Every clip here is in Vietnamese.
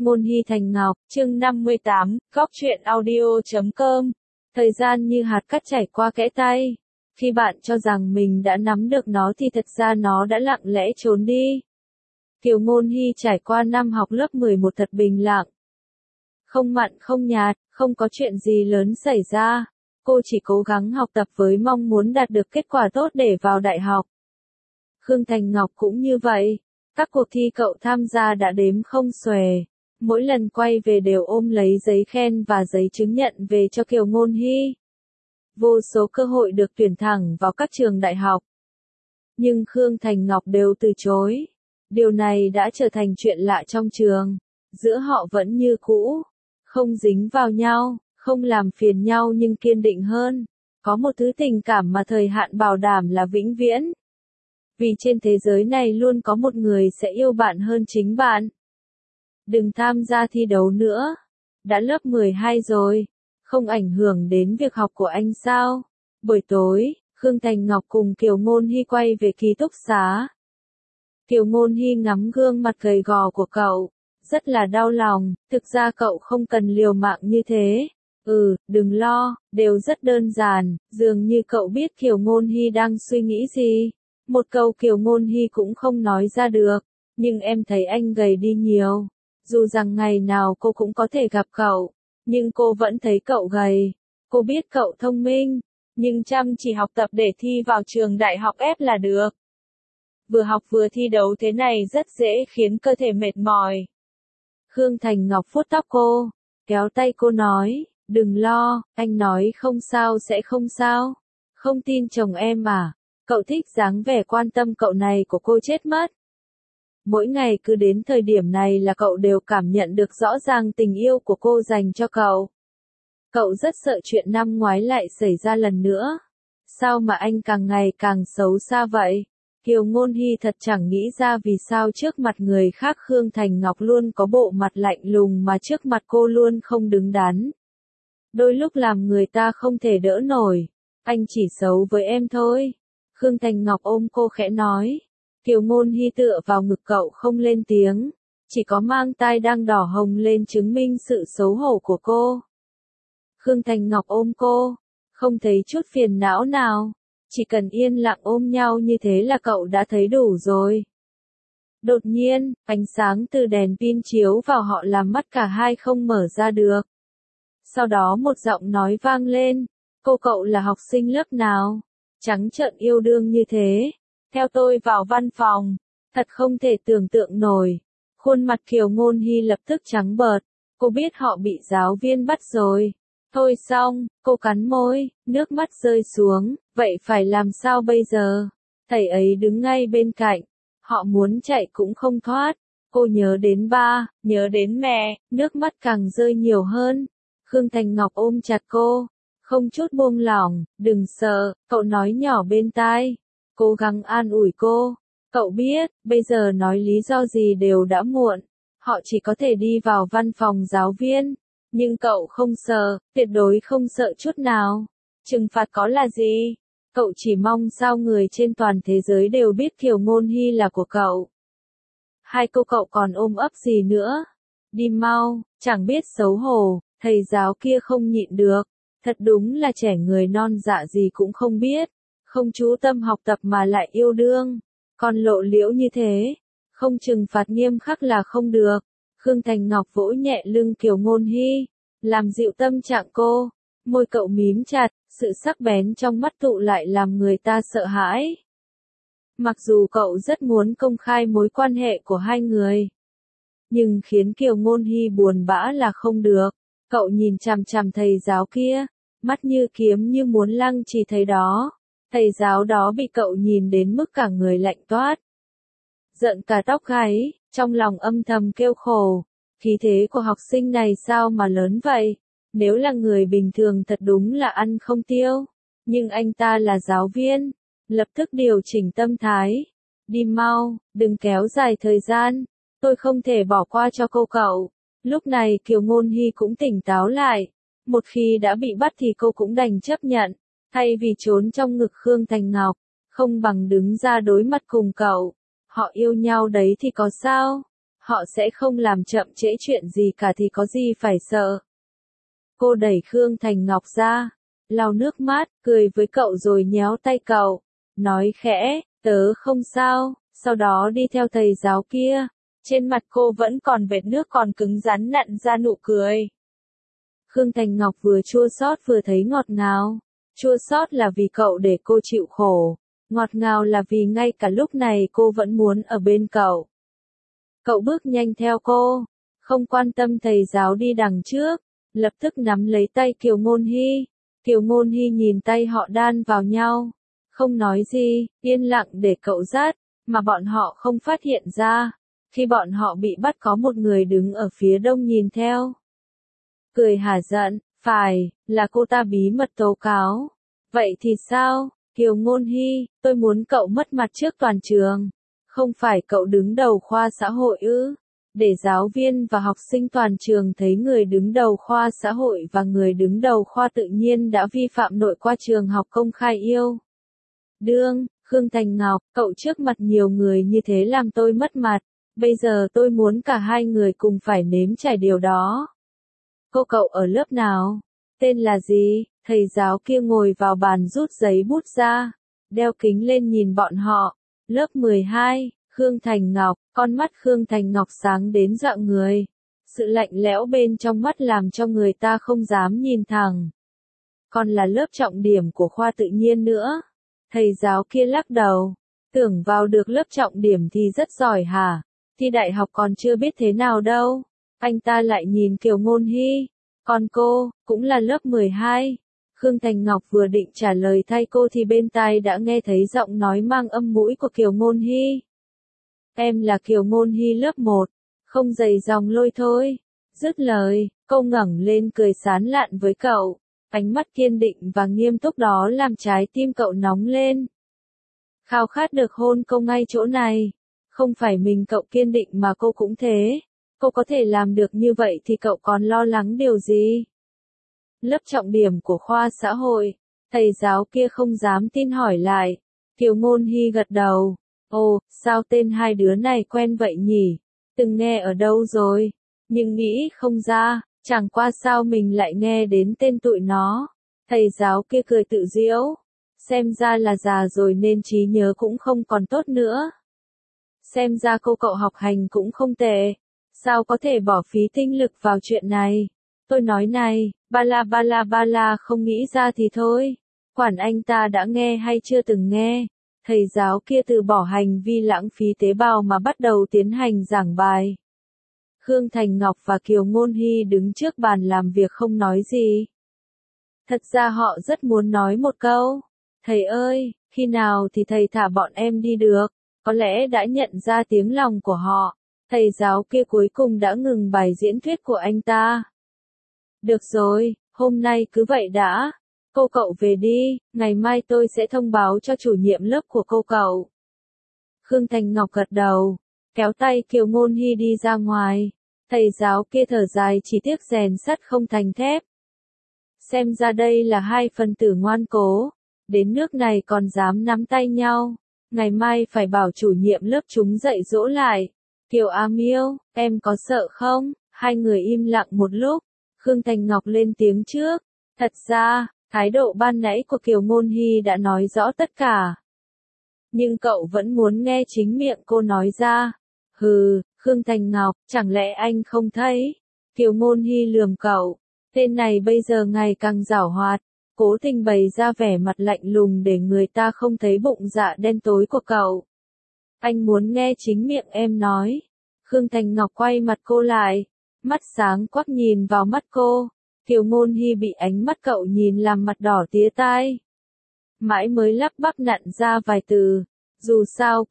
Ngôn Hy Thành Ngọc, chương 58, góc truyện audio.com. Thời gian như hạt cát chảy qua kẽ tay. Khi bạn cho rằng mình đã nắm được nó thì thật ra nó đã lặng lẽ trốn đi. Kiều Ngôn Hy trải qua năm học lớp 11 thật bình lặng. Không mặn không nhạt, không có chuyện gì lớn xảy ra. Cô chỉ cố gắng học tập với mong muốn đạt được kết quả tốt để vào đại học. Khương Thành Ngọc cũng như vậy. Các cuộc thi cậu tham gia đã đếm không xuể. Mỗi lần quay về đều ôm lấy giấy khen và giấy chứng nhận về cho Kiều Ngôn Hy. Vô số cơ hội được tuyển thẳng vào các trường đại học. Nhưng Khương Thành Ngọc đều từ chối. Điều này đã trở thành chuyện lạ trong trường. Giữa họ vẫn như cũ. Không dính vào nhau, không làm phiền nhau nhưng kiên định hơn. Có một thứ tình cảm mà thời hạn bảo đảm là vĩnh viễn. Vì trên thế giới này luôn có một người sẽ yêu bạn hơn chính bạn. Đừng tham gia thi đấu nữa. Đã lớp 12 rồi. Không ảnh hưởng đến việc học của anh sao? Buổi tối, Khương Thành Ngọc cùng Kiều Ngôn Hy quay về ký túc xá. Kiều Ngôn Hy ngắm gương mặt gầy gò của cậu. Rất là đau lòng, thực ra cậu không cần liều mạng như thế. Đừng lo, đều rất đơn giản, dường như cậu biết Kiều Ngôn Hy đang suy nghĩ gì. Một câu Kiều Ngôn Hy cũng không nói ra được, nhưng em thấy anh gầy đi nhiều. Dù rằng ngày nào cô cũng có thể gặp cậu, nhưng cô vẫn thấy cậu gầy. Cô biết cậu thông minh, nhưng chăm chỉ học tập để thi vào trường đại học ép là được. Vừa học vừa thi đấu thế này rất dễ khiến cơ thể mệt mỏi. Khương Thành Ngọc vuốt tóc cô, kéo tay cô nói, đừng lo, anh nói không sao sẽ không sao. Không tin chồng em à? Cậu thích dáng vẻ quan tâm cậu này của cô chết mất. Mỗi ngày cứ đến thời điểm này là cậu đều cảm nhận được rõ ràng tình yêu của cô dành cho cậu. Cậu rất sợ chuyện năm ngoái lại xảy ra lần nữa. Sao mà anh càng ngày càng xấu xa vậy? Kiều Ngôn Hy thật chẳng nghĩ ra vì sao trước mặt người khác Khương Thành Ngọc luôn có bộ mặt lạnh lùng mà trước mặt cô luôn không đứng đắn. Đôi lúc làm người ta không thể đỡ nổi. Anh chỉ xấu với em thôi. Khương Thành Ngọc ôm cô khẽ nói. Kiều Ngôn Hy tựa vào ngực cậu không lên tiếng. Chỉ có mang tai đang đỏ hồng lên chứng minh sự xấu hổ của cô. Khương Thành Ngọc ôm cô. Không thấy chút phiền não nào. Chỉ cần yên lặng ôm nhau như thế là cậu đã thấy đủ rồi. Đột nhiên, ánh sáng từ đèn pin chiếu vào họ làm mắt cả hai không mở ra được. Sau đó một giọng nói vang lên. Cô cậu là học sinh lớp nào? Trắng trợn yêu đương như thế. Theo tôi vào văn phòng. Thật không thể tưởng tượng nổi. Khuôn mặt Kiều Ngôn Hy lập tức trắng bợt. Cô biết họ bị giáo viên bắt rồi. Thôi xong, cô cắn môi, nước mắt rơi xuống, vậy phải làm sao bây giờ? Thầy ấy đứng ngay bên cạnh, họ muốn chạy cũng không thoát. Cô nhớ đến ba, nhớ đến mẹ, nước mắt càng rơi nhiều hơn. Khương Thành Ngọc ôm chặt cô, không chút buông lỏng, đừng sợ, cậu nói nhỏ bên tai. Cố gắng an ủi cô, cậu biết, bây giờ nói lý do gì đều đã muộn. Họ chỉ có thể đi vào văn phòng giáo viên. Nhưng cậu không sợ, tuyệt đối không sợ chút nào. Trừng phạt có là gì? Cậu chỉ mong sao người trên toàn thế giới đều biết Kiều Ngôn Hy là của cậu. Hai cô cậu còn ôm ấp gì nữa? Đi mau, chẳng biết xấu hổ, thầy giáo kia không nhịn được. Thật đúng là trẻ người non dạ gì cũng không biết. Không chú tâm học tập mà lại yêu đương. Còn lộ liễu như thế. Không trừng phạt nghiêm khắc là không được. Khương Thành Ngọc vỗ nhẹ lưng Kiều Ngôn Hy, làm dịu tâm trạng cô. Môi cậu mím chặt, sự sắc bén trong mắt tụ lại làm người ta sợ hãi. Mặc dù cậu rất muốn công khai mối quan hệ của hai người, nhưng khiến Kiều Ngôn Hy buồn bã là không được. Cậu nhìn chằm chằm thầy giáo kia, mắt như kiếm như muốn lăng trì thầy đó. Thầy giáo đó bị cậu nhìn đến mức cả người lạnh toát. Giận cả tóc gáy, trong lòng âm thầm kêu khổ. Khí thế của học sinh này sao mà lớn vậy? Nếu là người bình thường thật đúng là ăn không tiêu. Nhưng anh ta là giáo viên. Lập tức điều chỉnh tâm thái. Đi mau, đừng kéo dài thời gian. Tôi không thể bỏ qua cho cô cậu. Lúc này Kiều Ngôn Hy cũng tỉnh táo lại. Một khi đã bị bắt thì cô cũng đành chấp nhận. Thay vì trốn trong ngực Khương Thành Ngọc, không bằng đứng ra đối mặt cùng cậu. Họ yêu nhau đấy thì có sao? Họ sẽ không làm chậm trễ chuyện gì cả thì có gì phải sợ. Cô đẩy Khương Thành Ngọc ra, lau nước mắt, cười với cậu rồi nhéo tay cậu, nói khẽ, tớ không sao, sau đó đi theo thầy giáo kia. Trên mặt cô vẫn còn vệt nước còn cứng rắn nặn ra nụ cười. Khương Thành Ngọc vừa chua xót vừa thấy ngọt ngào. Chua xót là vì cậu để cô chịu khổ, ngọt ngào là vì ngay cả lúc này cô vẫn muốn ở bên cậu. Cậu bước nhanh theo cô, không quan tâm thầy giáo đi đằng trước, lập tức nắm lấy tay Kiều Ngôn Hy. Kiều Ngôn Hy nhìn tay họ đan vào nhau, không nói gì, yên lặng để cậu dắt, mà bọn họ không phát hiện ra. Khi bọn họ bị bắt có một người đứng ở phía đông nhìn theo. Cười hả giận, phải, là cô ta bí mật tố cáo. Vậy thì sao, Kiều Ngôn Hy, tôi muốn cậu mất mặt trước toàn trường. Không phải cậu đứng đầu khoa xã hội ư? Để giáo viên và học sinh toàn trường thấy người đứng đầu khoa xã hội và người đứng đầu khoa tự nhiên đã vi phạm nội quy trường học công khai yêu đương. Khương Thành Ngọc, cậu trước mặt nhiều người như thế làm tôi mất mặt. Bây giờ tôi muốn cả hai người cùng phải nếm trải điều đó. Cô cậu ở lớp nào? Tên là gì? Thầy giáo kia ngồi vào bàn rút giấy bút ra, đeo kính lên nhìn bọn họ. Lớp 12, Khương Thành Ngọc, con mắt Khương Thành Ngọc sáng đến dọa người. Sự lạnh lẽo bên trong mắt làm cho người ta không dám nhìn thẳng. Còn là lớp trọng điểm của khoa tự nhiên nữa. Thầy giáo kia lắc đầu. Tưởng vào được lớp trọng điểm thì rất giỏi hả? Thi đại học còn chưa biết thế nào đâu. Anh ta lại nhìn Kiều Ngôn Hy. Còn cô, cũng là lớp 12. Khương Thành Ngọc vừa định trả lời thay cô thì bên tai đã nghe thấy giọng nói mang âm mũi của Kiều Ngôn Hy. Em là Kiều Ngôn Hy lớp 1, không dày dòng lôi thôi. Dứt lời, cô ngẩng lên cười sán lạn với cậu. Ánh mắt kiên định và nghiêm túc đó làm trái tim cậu nóng lên. Khao khát được hôn cô ngay chỗ này. Không phải mình cậu kiên định mà cô cũng thế. Cô có thể làm được như vậy thì cậu còn lo lắng điều gì? Lớp trọng điểm của khoa xã hội. Thầy giáo kia không dám tin hỏi lại. Kiều Ngôn Hy gật đầu. Ồ, sao tên hai đứa này quen vậy nhỉ? Từng nghe ở đâu rồi? Nhưng nghĩ không ra, chẳng qua sao mình lại nghe đến tên tụi nó. Thầy giáo kia cười tự giễu. Xem ra là già rồi nên trí nhớ cũng không còn tốt nữa. Xem ra cô cậu học hành cũng không tệ. Sao có thể bỏ phí tinh lực vào chuyện này? Tôi nói này, ba la không nghĩ ra thì thôi. Quản anh ta đã nghe hay chưa từng nghe. Thầy giáo kia từ bỏ hành vi lãng phí tế bào mà bắt đầu tiến hành giảng bài. Khương Thành Ngọc và Kiều Ngôn Hy đứng trước bàn làm việc không nói gì. Thật ra họ rất muốn nói một câu. Thầy ơi, khi nào thì thầy thả bọn em đi được? Có lẽ đã nhận ra tiếng lòng của họ. Thầy giáo kia cuối cùng đã ngừng bài diễn thuyết của anh ta. Được rồi, hôm nay cứ vậy đã. Cô cậu về đi, ngày mai tôi sẽ thông báo cho chủ nhiệm lớp của cô cậu. Khương Thành Ngọc gật đầu, kéo tay Kiều Ngôn Hy đi ra ngoài. Thầy giáo kia thở dài chỉ tiếc rèn sắt không thành thép. Xem ra đây là hai phần tử ngoan cố. Đến nước này còn dám nắm tay nhau. Ngày mai phải bảo chủ nhiệm lớp chúng dạy dỗ lại. Kiều A Miêu, em có sợ không? Hai người im lặng một lúc. Khương Thành Ngọc lên tiếng trước. Thật ra, thái độ ban nãy của Kiều Ngôn Hy đã nói rõ tất cả. Nhưng cậu vẫn muốn nghe chính miệng cô nói ra. Hừ, Khương Thành Ngọc, chẳng lẽ anh không thấy? Kiều Ngôn Hy lườm cậu. Tên này bây giờ ngày càng giảo hoạt. Cố tình bày ra vẻ mặt lạnh lùng để người ta không thấy bụng dạ đen tối của cậu. Anh muốn nghe chính miệng em nói. Khương Thành Ngọc quay mặt cô lại. Mắt sáng quắc nhìn vào mắt cô. Kiều Ngôn Hy bị ánh mắt cậu nhìn làm mặt đỏ tía tai. Mãi mới lắp bắp nặn ra vài từ. Dù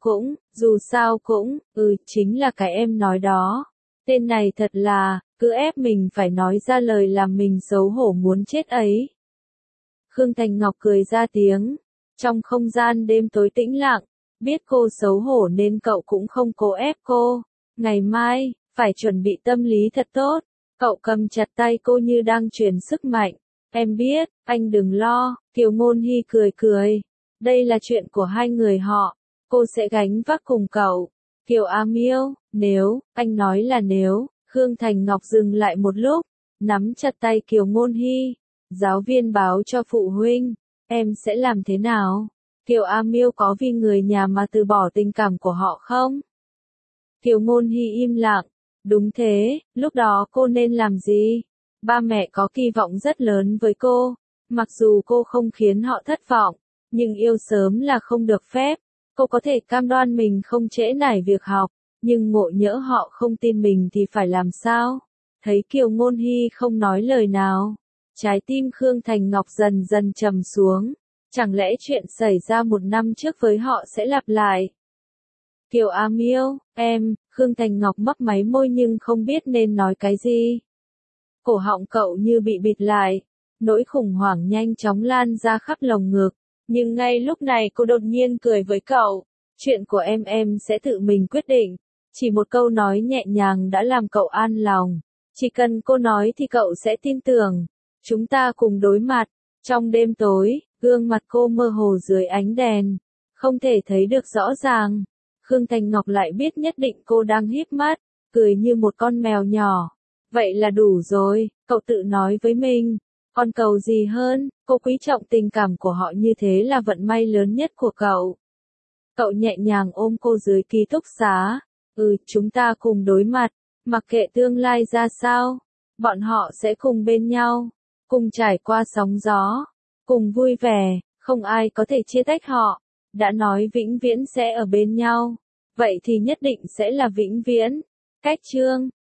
sao cũng, chính là cái em nói đó. Tên này thật là, cứ ép mình phải nói ra lời làm mình xấu hổ muốn chết ấy. Khương Thành Ngọc cười ra tiếng. Trong không gian đêm tối tĩnh lặng, biết cô xấu hổ nên cậu cũng không cố ép cô. Ngày mai, phải chuẩn bị tâm lý thật tốt. Cậu cầm chặt tay cô như đang truyền sức mạnh. Em biết, anh đừng lo. Kiều Ngôn Hy cười cười. Đây là chuyện của hai người họ. Cô sẽ gánh vác cùng cậu. Kiều A Miêu, Nếu, anh nói là nếu, Khương Thành Ngọc dừng lại một lúc, nắm chặt tay Kiều Ngôn Hy. Giáo viên báo cho phụ huynh, em sẽ làm thế nào? Kiều A Miêu có vì người nhà mà từ bỏ tình cảm của họ không? Kiều Ngôn Hy im lặng. Đúng thế, lúc đó cô nên làm gì? Ba mẹ có kỳ vọng rất lớn với cô. Mặc dù cô không khiến họ thất vọng, nhưng yêu sớm là không được phép. Cô có thể cam đoan mình không trễ nải việc học, nhưng ngộ nhỡ họ không tin mình thì phải làm sao? Thấy Kiều Ngôn Hy không nói lời nào, trái tim Khương Thành Ngọc dần dần trầm xuống. Chẳng lẽ chuyện xảy ra 1 năm trước với họ sẽ lặp lại? Kiều A Miêu, em, Khương Thành Ngọc mấp máy môi nhưng không biết nên nói cái gì. Cổ họng cậu như bị bịt lại, nỗi khủng hoảng nhanh chóng lan ra khắp lồng ngực. Nhưng ngay lúc này cô đột nhiên cười với cậu. Chuyện của em sẽ tự mình quyết định. Chỉ một câu nói nhẹ nhàng đã làm cậu an lòng. Chỉ cần cô nói thì cậu sẽ tin tưởng. Chúng ta cùng đối mặt. Trong đêm tối, gương mặt cô mơ hồ dưới ánh đèn. Không thể thấy được rõ ràng. Khương Thành Ngọc lại biết nhất định cô đang híp mắt, cười như một con mèo nhỏ. Vậy là đủ rồi, cậu tự nói với mình. Còn cầu gì hơn, cô quý trọng tình cảm của họ như thế là vận may lớn nhất của cậu. Cậu nhẹ nhàng ôm cô dưới ký túc xá. Chúng ta cùng đối mặt, mặc kệ tương lai ra sao, bọn họ sẽ cùng bên nhau, cùng trải qua sóng gió, cùng vui vẻ, không ai có thể chia tách họ. Đã nói vĩnh viễn sẽ ở bên nhau, vậy thì nhất định sẽ là vĩnh viễn. Cách chương